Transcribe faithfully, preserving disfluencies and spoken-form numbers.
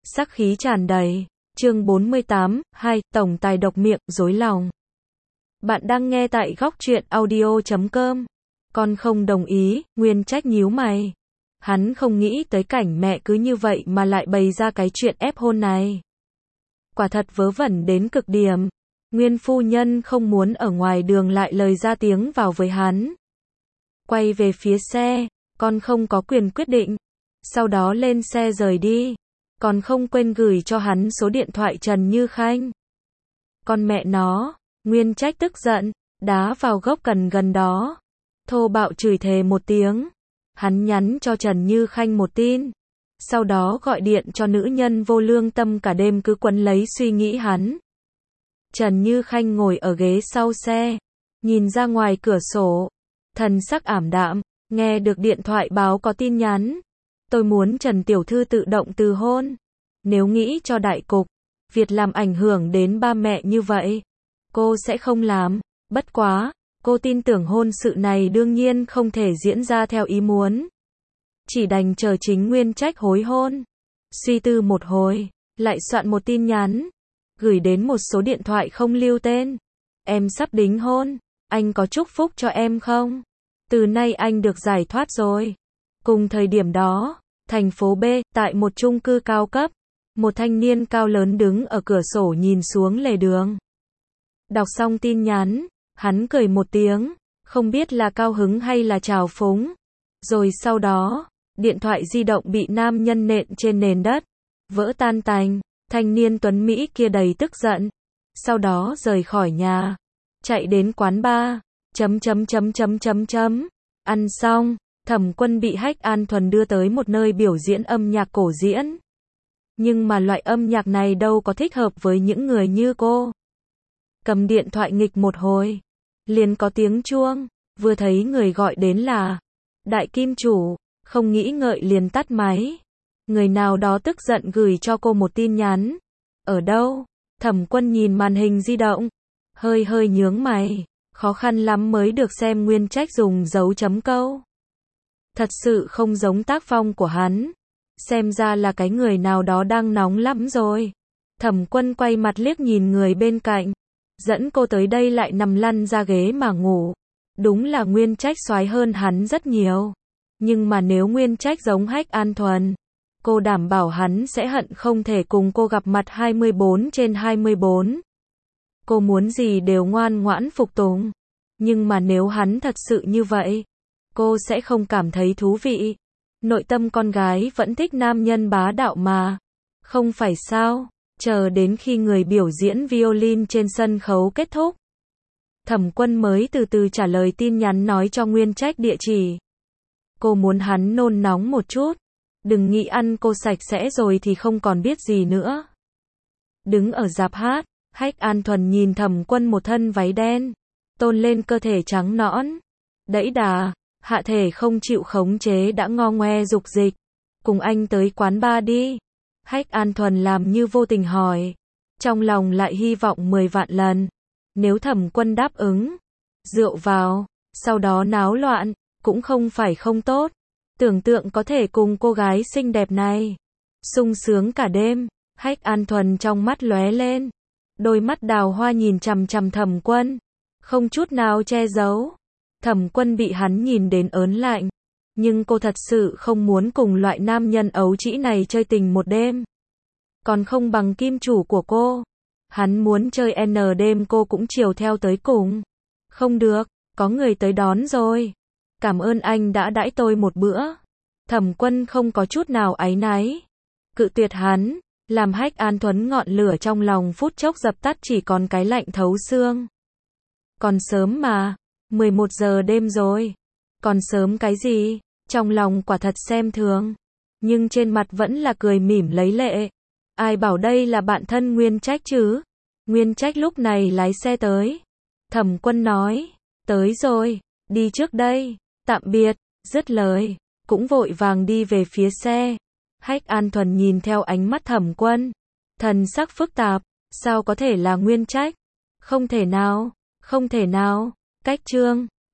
sắc khí tràn đầy. Chương bốn mươi tám, hai, tổng tài độc miệng, dối lòng. Bạn đang nghe tại góc truyện audio chấm com. Con không đồng ý, Nguyên Trách nhíu mày. Hắn không nghĩ tới cảnh mẹ cứ như vậy mà lại bày ra cái chuyện ép hôn này. Quả thật vớ vẩn đến cực điểm. Nguyên phu nhân không muốn ở ngoài đường lại lời ra tiếng vào với hắn. Quay về phía xe, con không có quyền quyết định. Sau đó lên xe rời đi. Còn không quên gửi cho hắn số điện thoại Trần Như Khanh. Con mẹ nó, Nguyên Trách tức giận, đá vào gốc cần gần đó. Thô bạo chửi thề một tiếng. Hắn nhắn cho Trần Như Khanh một tin. Sau đó gọi điện cho nữ nhân vô lương tâm cả đêm cứ quấn lấy suy nghĩ hắn. Trần Như Khanh ngồi ở ghế sau xe, nhìn ra ngoài cửa sổ, thần sắc ảm đạm, nghe được điện thoại báo có tin nhắn. Tôi muốn Trần Tiểu Thư tự động từ hôn. Nếu nghĩ cho đại cục, việc làm ảnh hưởng đến ba mẹ như vậy, cô sẽ không làm. Bất quá, cô tin tưởng hôn sự này đương nhiên không thể diễn ra theo ý muốn. Chỉ đành chờ chính Nguyên Trách hối hôn. Suy tư một hồi, lại soạn một tin nhắn, gửi đến một số điện thoại không lưu tên. Em sắp đính hôn, anh có chúc phúc cho em không? Từ nay anh được giải thoát rồi. Cùng thời điểm đó, thành phố B, tại một chung cư cao cấp, một thanh niên cao lớn đứng ở cửa sổ nhìn xuống lề đường. Đọc xong tin nhắn, hắn cười một tiếng, không biết là cao hứng hay là trào phúng. Rồi sau đó, điện thoại di động bị nam nhân nện trên nền đất, vỡ tan tành. Thanh niên tuấn Mỹ kia đầy tức giận, sau đó rời khỏi nhà, chạy đến quán bar, chấm chấm chấm chấm chấm chấm. Ăn xong, Thẩm Quân bị Hách An Thuần đưa tới một nơi biểu diễn âm nhạc cổ diễn. Nhưng mà loại âm nhạc này đâu có thích hợp với những người như cô. Cầm điện thoại nghịch một hồi, liền có tiếng chuông, vừa thấy người gọi đến là Đại Kim Chủ, không nghĩ ngợi liền tắt máy. Người nào đó tức giận gửi cho cô một tin nhắn. Ở đâu? Thẩm Quân nhìn màn hình di động, hơi hơi nhướng mày, khó khăn lắm mới được xem Nguyên Trách dùng dấu chấm câu. Thật sự không giống tác phong của hắn. Xem ra là cái người nào đó đang nóng lắm rồi. Thẩm Quân quay mặt liếc nhìn người bên cạnh, dẫn cô tới đây lại nằm lăn ra ghế mà ngủ. Đúng là Nguyên Trách soái hơn hắn rất nhiều. Nhưng mà nếu Nguyên Trách giống Hách An Thuần, cô đảm bảo hắn sẽ hận không thể cùng cô gặp mặt hai mươi bốn trên hai mươi bốn. Cô muốn gì đều ngoan ngoãn phục tùng. Nhưng mà nếu hắn thật sự như vậy, cô sẽ không cảm thấy thú vị. Nội tâm con gái vẫn thích nam nhân bá đạo mà. Không phải sao? Chờ đến khi người biểu diễn violin trên sân khấu kết thúc, Thẩm Quân mới từ từ trả lời tin nhắn nói cho Nguyên Trách địa chỉ. Cô muốn hắn nôn nóng một chút. Đừng nghĩ ăn cô sạch sẽ rồi thì không còn biết gì nữa. Đứng ở rạp hát, Hách An Thuần nhìn Thẩm Quân một thân váy đen, tôn lên cơ thể trắng nõn, đẫy đà, hạ thể không chịu khống chế đã ngo ngoe dục dịch. Cùng anh tới quán bar đi. Hách An Thuần làm như vô tình hỏi, trong lòng lại hy vọng mười vạn lần. Nếu Thẩm Quân đáp ứng, rượu vào, sau đó náo loạn, cũng không phải không tốt. Tưởng tượng có thể cùng cô gái xinh đẹp này sung sướng cả đêm. Hách An Thuần trong mắt lóe lên, đôi mắt đào hoa nhìn chằm chằm Thẩm Quân, không chút nào che giấu. Thẩm Quân bị hắn nhìn đến ớn lạnh, nhưng cô thật sự không muốn cùng loại nam nhân ấu trĩ này chơi tình một đêm. Còn không bằng kim chủ của cô. Hắn muốn chơi N đêm cô cũng chiều theo tới cùng. Không được, có người tới đón rồi. Cảm ơn anh đã đãi tôi một bữa. Thẩm Quân không có chút nào áy náy. Cự tuyệt hắn, làm Hách An Thuần ngọn lửa trong lòng phút chốc dập tắt chỉ còn cái lạnh thấu xương. Còn sớm mà, mười một giờ đêm rồi. Còn sớm cái gì? Trong lòng quả thật xem thường, nhưng trên mặt vẫn là cười mỉm lấy lệ. Ai bảo đây là bạn thân Nguyên Trách chứ? Nguyên Trách lúc này lái xe tới. Thẩm Quân nói, tới rồi, đi trước đây, tạm biệt, dứt lời, cũng vội vàng đi về phía xe. Hách An Thuần nhìn theo ánh mắt Thẩm Quân, thần sắc phức tạp, sao có thể là Nguyên Trách? Không thể nào, không thể nào, cách chương.